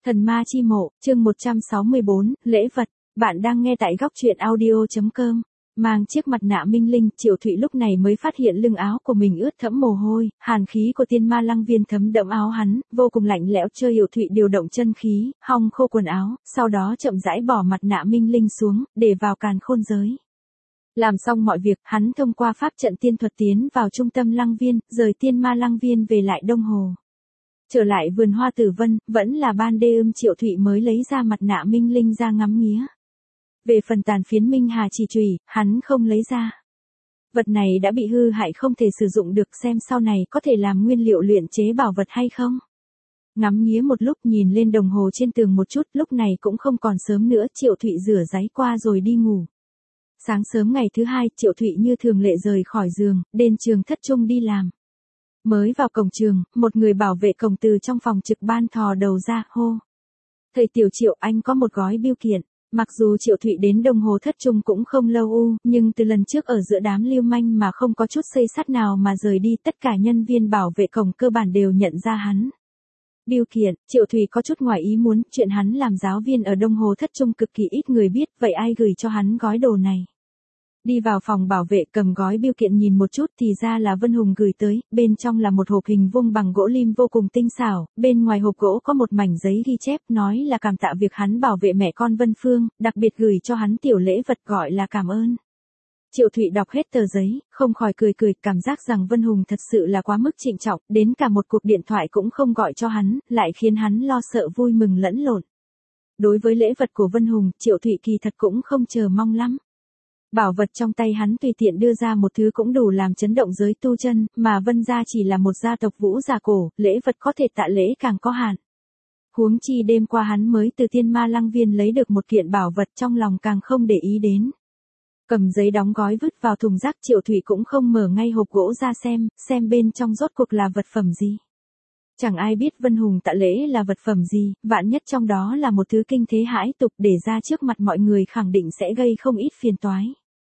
Thần ma chi mộ, chương 164, lễ vật. Bạn đang nghe tại góc truyện audio.com. Mang chiếc mặt nạ minh linh, Triệu Thụy lúc này mới phát hiện lưng áo của mình ướt thẫm mồ hôi, hàn khí của tiên ma lăng viên thấm đẫm áo hắn, vô cùng lạnh lẽo. Triệu Thụy điều động chân khí, hong khô quần áo, sau đó chậm rãi bỏ mặt nạ minh linh xuống, để vào càn khôn giới. Làm xong mọi việc, hắn thông qua pháp trận tiên thuật tiến vào trung tâm lăng viên, rời tiên ma lăng viên về lại Đông Hồ. Trở lại vườn hoa tử vân, vẫn là ban đêm Triệu Thụy mới lấy ra mặt nạ minh linh ra ngắm nghía. Về phần tàn phiến minh hà chỉ chùy, hắn không lấy ra. Vật này đã bị hư hại không thể sử dụng được, xem sau này có thể làm nguyên liệu luyện chế bảo vật hay không. Ngắm nghía một lúc, nhìn lên đồng hồ trên tường một chút, lúc này cũng không còn sớm nữa. Triệu Thụy rửa ráy qua rồi đi ngủ. Sáng sớm ngày thứ hai, Triệu Thụy như thường lệ rời khỏi giường, đến trường thất trung đi làm. Mới vào cổng trường, một người bảo vệ cổng từ trong phòng trực ban thò đầu ra, hô. Thầy Tiểu Triệu, anh có một gói bưu kiện. Mặc dù Triệu Thụy đến Đồng Hồ thất trung cũng không lâu nhưng từ lần trước ở giữa đám lưu manh mà không có chút xây sắt nào mà rời đi, tất cả nhân viên bảo vệ cổng cơ bản đều nhận ra hắn. Bưu kiện, Triệu Thụy có chút ngoài ý muốn, chuyện hắn làm giáo viên ở Đồng Hồ thất trung cực kỳ ít người biết, vậy ai gửi cho hắn gói đồ này? Đi vào phòng bảo vệ, cầm gói bưu kiện nhìn một chút thì ra là Vân Hùng gửi tới, bên trong là một hộp hình vuông bằng gỗ lim vô cùng tinh xảo, bên ngoài hộp gỗ có một mảnh giấy ghi chép, nói là cảm tạ việc hắn bảo vệ mẹ con Vân Phương, đặc biệt gửi cho hắn tiểu lễ vật gọi là cảm ơn. Triệu Thụy đọc hết tờ giấy, không khỏi cười, cảm giác rằng Vân Hùng thật sự là quá mức trịnh trọng, đến cả một cuộc điện thoại cũng không gọi cho hắn, lại khiến hắn lo sợ vui mừng lẫn lộn. Đối với lễ vật của Vân Hùng, Triệu Thụy kỳ thật cũng không chờ mong lắm. Bảo vật trong tay hắn tùy tiện đưa ra một thứ cũng đủ làm chấn động giới tu chân, mà Vân gia chỉ là một gia tộc vũ giả cổ, lễ vật có thể tạ lễ càng có hạn. Huống chi đêm qua hắn mới từ tiên ma lăng viên lấy được một kiện bảo vật, trong lòng càng không để ý đến. Cầm giấy đóng gói vứt vào thùng rác, Triệu Thụy cũng không mở ngay hộp gỗ ra xem bên trong rốt cuộc là vật phẩm gì. Chẳng ai biết Vân Hùng tạ lễ là vật phẩm gì, vạn nhất trong đó là một thứ kinh thế hãi tục để ra trước mặt mọi người khẳng định sẽ gây không ít phiền toái.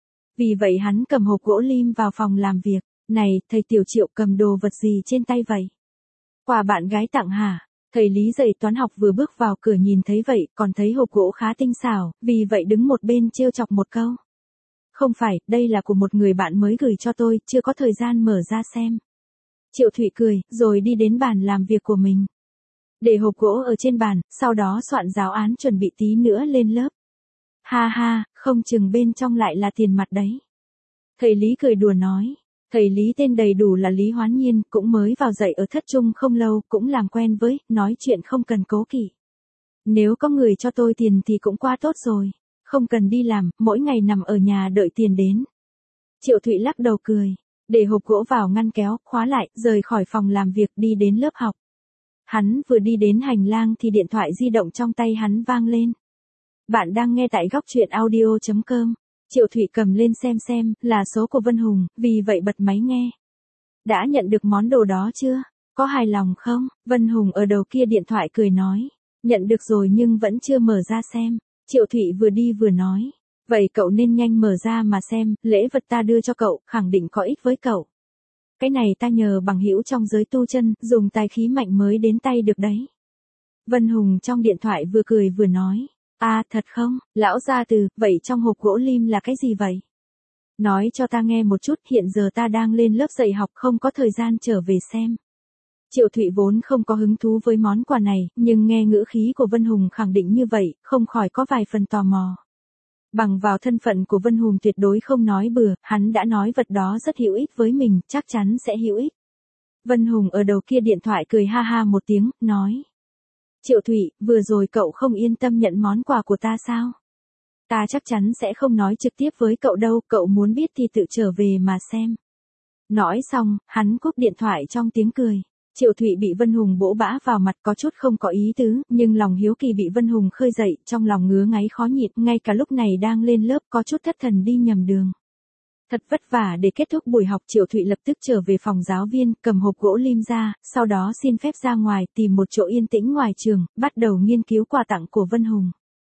Vì vậy hắn cầm hộp gỗ lim vào phòng làm việc. Này, thầy Tiểu Triệu, cầm đồ vật gì trên tay vậy? Quà bạn gái tặng hả? Thầy Lý dạy toán học vừa bước vào cửa nhìn thấy vậy, còn thấy hộp gỗ khá tinh xảo, vì vậy đứng một bên trêu chọc một câu. Không phải, đây là của một người bạn mới gửi cho tôi, chưa có thời gian mở ra xem. Triệu Thụy cười, rồi đi đến bàn làm việc của mình. Để hộp gỗ ở trên bàn, sau đó soạn giáo án chuẩn bị tí nữa lên lớp. Ha ha, không chừng bên trong lại là tiền mặt đấy. Thầy Lý cười đùa nói. Thầy Lý tên đầy đủ là Lý Hoán Nhiên, cũng mới vào dạy ở thất trung không lâu, cũng làm quen với, nói chuyện không cần cố kỵ. Nếu có người cho tôi tiền thì cũng quá tốt rồi. Không cần đi làm, mỗi ngày nằm ở nhà đợi tiền đến. Triệu Thụy lắc đầu cười. Để hộp gỗ vào ngăn kéo, khóa lại, rời khỏi phòng làm việc đi đến lớp học. Hắn vừa đi đến hành lang thì điện thoại di động trong tay hắn vang lên. Bạn đang nghe tại góc truyện audio.com. Triệu Thụy cầm lên xem, là số của Vân Hùng, vì vậy bật máy nghe. Đã nhận được món đồ đó chưa? Có hài lòng không? Vân Hùng ở đầu kia điện thoại cười nói. Nhận được rồi nhưng vẫn chưa mở ra xem. Triệu Thụy vừa đi vừa nói. Vậy cậu nên nhanh mở ra mà xem, lễ vật ta đưa cho cậu, khẳng định có ích với cậu. Cái này ta nhờ bằng hữu trong giới tu chân, dùng tài khí mạnh mới đến tay được đấy. Vân Hùng trong điện thoại vừa cười vừa nói. À, thật không, lão gia từ, vậy trong hộp gỗ lim là cái gì vậy? Nói cho ta nghe một chút, hiện giờ ta đang lên lớp dạy học không có thời gian trở về xem. Triệu Thụy vốn không có hứng thú với món quà này, nhưng nghe ngữ khí của Vân Hùng khẳng định như vậy, không khỏi có vài phần tò mò. Bằng vào thân phận của Vân Hùng tuyệt đối không nói bừa, hắn đã nói vật đó rất hữu ích với mình, chắc chắn sẽ hữu ích. Vân Hùng ở đầu kia điện thoại cười ha ha một tiếng, nói. Triệu Thụy, vừa rồi cậu không yên tâm nhận món quà của ta sao? Ta chắc chắn sẽ không nói trực tiếp với cậu đâu, cậu muốn biết thì tự trở về mà xem. Nói xong, hắn cúp điện thoại trong tiếng cười. Triệu Thụy bị Vân Hùng bỗ bã vào mặt có chút không có ý tứ, nhưng lòng hiếu kỳ bị Vân Hùng khơi dậy, trong lòng ngứa ngáy khó nhịn, ngay cả lúc này đang lên lớp có chút thất thần đi nhầm đường. Thật vất vả để kết thúc buổi học, Triệu Thụy lập tức trở về phòng giáo viên, cầm hộp gỗ lim ra, sau đó xin phép ra ngoài, tìm một chỗ yên tĩnh ngoài trường, bắt đầu nghiên cứu quà tặng của Vân Hùng.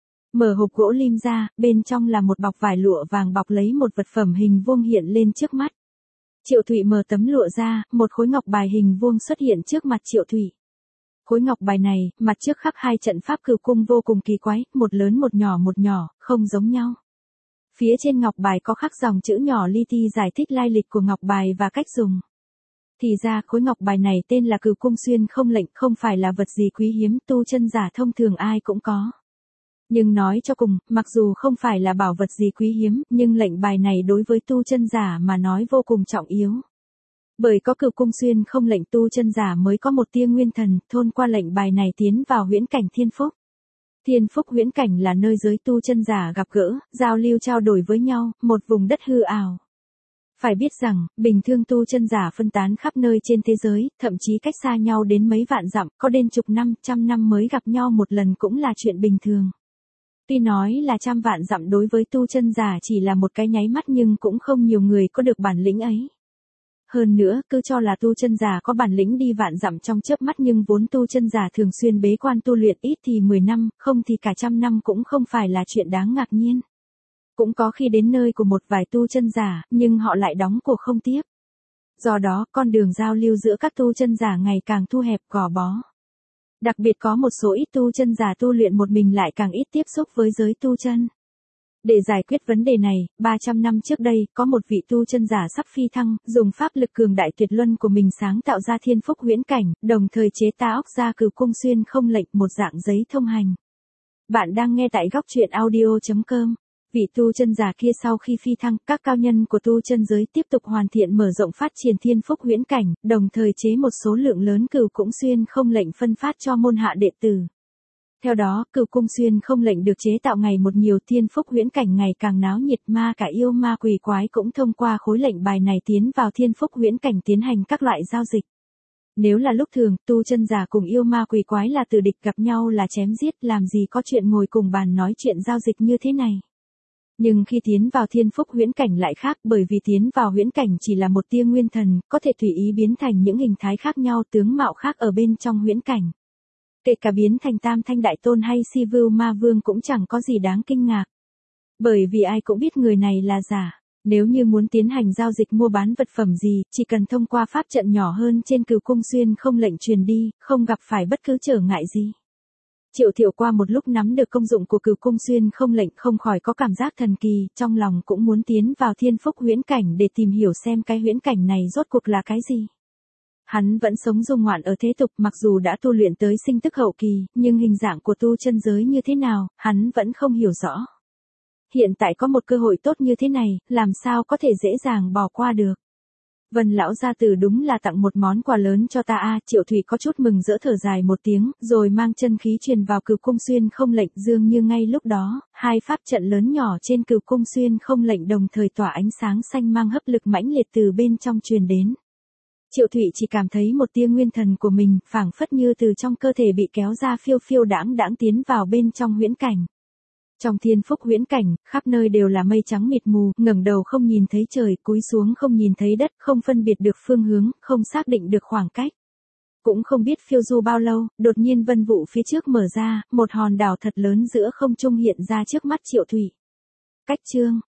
Mở hộp gỗ lim ra, bên trong là một bọc vải lụa vàng bọc lấy một vật phẩm hình vuông hiện lên trước mắt. Triệu Thụy mở tấm lụa ra, một khối ngọc bài hình vuông xuất hiện trước mặt Triệu Thụy. khối ngọc bài này, mặt trước khắc hai trận pháp cửu cung vô cùng kỳ quái, một lớn một nhỏ, không giống nhau. Phía trên ngọc bài có khắc dòng chữ nhỏ li ti giải thích lai lịch của ngọc bài và cách dùng. Thì ra khối ngọc bài này tên là Cửu Cung Xuyên Không Lệnh, không phải là vật gì quý hiếm, tu chân giả thông thường ai cũng có. Nhưng nói cho cùng, mặc dù không phải là bảo vật gì quý hiếm, nhưng lệnh bài này đối với tu chân giả mà nói vô cùng trọng yếu. Bởi có Cửu Cung Xuyên Không Lệnh, tu chân giả mới có một tia nguyên thần, thôn qua lệnh bài này tiến vào huyễn cảnh thiên phúc. Thiên phúc huyễn cảnh là nơi giới tu chân giả gặp gỡ, giao lưu trao đổi với nhau, một vùng đất hư ảo. Phải biết rằng, bình thường tu chân giả phân tán khắp nơi trên thế giới, thậm chí cách xa nhau đến mấy vạn dặm, có đến chục năm, trăm năm mới gặp nhau một lần cũng là chuyện bình thường. Tuy nói là trăm vạn dặm đối với tu chân giả chỉ là một cái nháy mắt nhưng cũng không nhiều người có được bản lĩnh ấy. Hơn nữa, cứ cho là tu chân giả có bản lĩnh đi vạn dặm trong chớp mắt nhưng vốn tu chân giả thường xuyên bế quan tu luyện ít thì 10 năm, không thì cả trăm năm cũng không phải là chuyện đáng ngạc nhiên. Cũng có khi đến nơi của một vài tu chân giả, nhưng họ lại đóng cổ không tiếp. Do đó, con đường giao lưu giữa các tu chân giả ngày càng thu hẹp gò bó. Đặc biệt có một số ít tu chân giả tu luyện một mình lại càng ít tiếp xúc với giới tu chân. Để giải quyết vấn đề này, 300 năm trước đây, có một vị tu chân giả sắp phi thăng, dùng pháp lực cường đại tuyệt luân của mình sáng tạo ra thiên phúc huyễn cảnh, đồng thời chế tạo ra Cửu Cung Xuyên Không Lệnh, một dạng giấy thông hành. Bạn đang nghe tại góc truyện audio.com. Vị tu chân giả kia sau khi phi thăng, các cao nhân của tu chân giới tiếp tục hoàn thiện mở rộng phát triển thiên phúc huyễn cảnh, đồng thời chế một số lượng lớn Cửu Cung Xuyên Không Lệnh phân phát cho môn hạ đệ tử. Theo đó, Cửu Cung Xuyên Không Lệnh được chế tạo ngày một nhiều, thiên phúc huyễn cảnh ngày càng náo nhiệt, ma cả yêu ma quỷ quái cũng thông qua khối lệnh bài này tiến vào thiên phúc huyễn cảnh tiến hành các loại giao dịch. Nếu là lúc thường, tu chân giả cùng yêu ma quỷ quái là từ địch, gặp nhau là chém giết, làm gì có chuyện ngồi cùng bàn nói chuyện giao dịch như thế này. Nhưng khi tiến vào thiên phúc huyễn cảnh lại khác, bởi vì tiến vào huyễn cảnh chỉ là một tia nguyên thần, có thể tùy ý biến thành những hình thái khác nhau, tướng mạo khác ở bên trong huyễn cảnh. Kể cả biến thành Tam Thanh Đại Tôn hay Si Vưu Ma Vương cũng chẳng có gì đáng kinh ngạc. Bởi vì ai cũng biết người này là giả. Nếu như muốn tiến hành giao dịch mua bán vật phẩm gì, chỉ cần thông qua pháp trận nhỏ hơn trên Cửu Cung Xuyên Không Lệnh truyền đi, không gặp phải bất cứ trở ngại gì. Triệu Thiệu qua một lúc nắm được công dụng của Cửu Cung Xuyên Không Lệnh không khỏi có cảm giác thần kỳ, trong lòng cũng muốn tiến vào thiên phúc huyễn cảnh để tìm hiểu xem cái huyễn cảnh này rốt cuộc là cái gì. Hắn vẫn sống du ngoạn ở thế tục, mặc dù đã tu luyện tới sinh tức hậu kỳ, nhưng hình dạng của tu chân giới như thế nào, hắn vẫn không hiểu rõ. Hiện tại có một cơ hội tốt như thế này, làm sao có thể dễ dàng bỏ qua được. Vân lão gia tử đúng là tặng một món quà lớn cho ta a. Triệu Thủy có chút mừng rỡ thở dài một tiếng, rồi mang chân khí truyền vào Cửu Cung Xuyên Không Lệnh, dường như ngay lúc đó, hai pháp trận lớn nhỏ trên Cửu Cung Xuyên Không Lệnh đồng thời tỏa ánh sáng xanh mang hấp lực mãnh liệt từ bên trong truyền đến. Triệu Thủy chỉ cảm thấy một tia nguyên thần của mình, phảng phất như từ trong cơ thể bị kéo ra phiêu phiêu đãng đãng tiến vào bên trong huyễn cảnh. Trong thiên phúc huyễn cảnh, khắp nơi đều là mây trắng mịt mù, ngẩng đầu không nhìn thấy trời, cúi xuống không nhìn thấy đất, không phân biệt được phương hướng, không xác định được khoảng cách. Cũng không biết phiêu du bao lâu, đột nhiên vân vụ phía trước mở ra, một hòn đảo thật lớn giữa không trung hiện ra trước mắt Triệu Thủy. Cách chương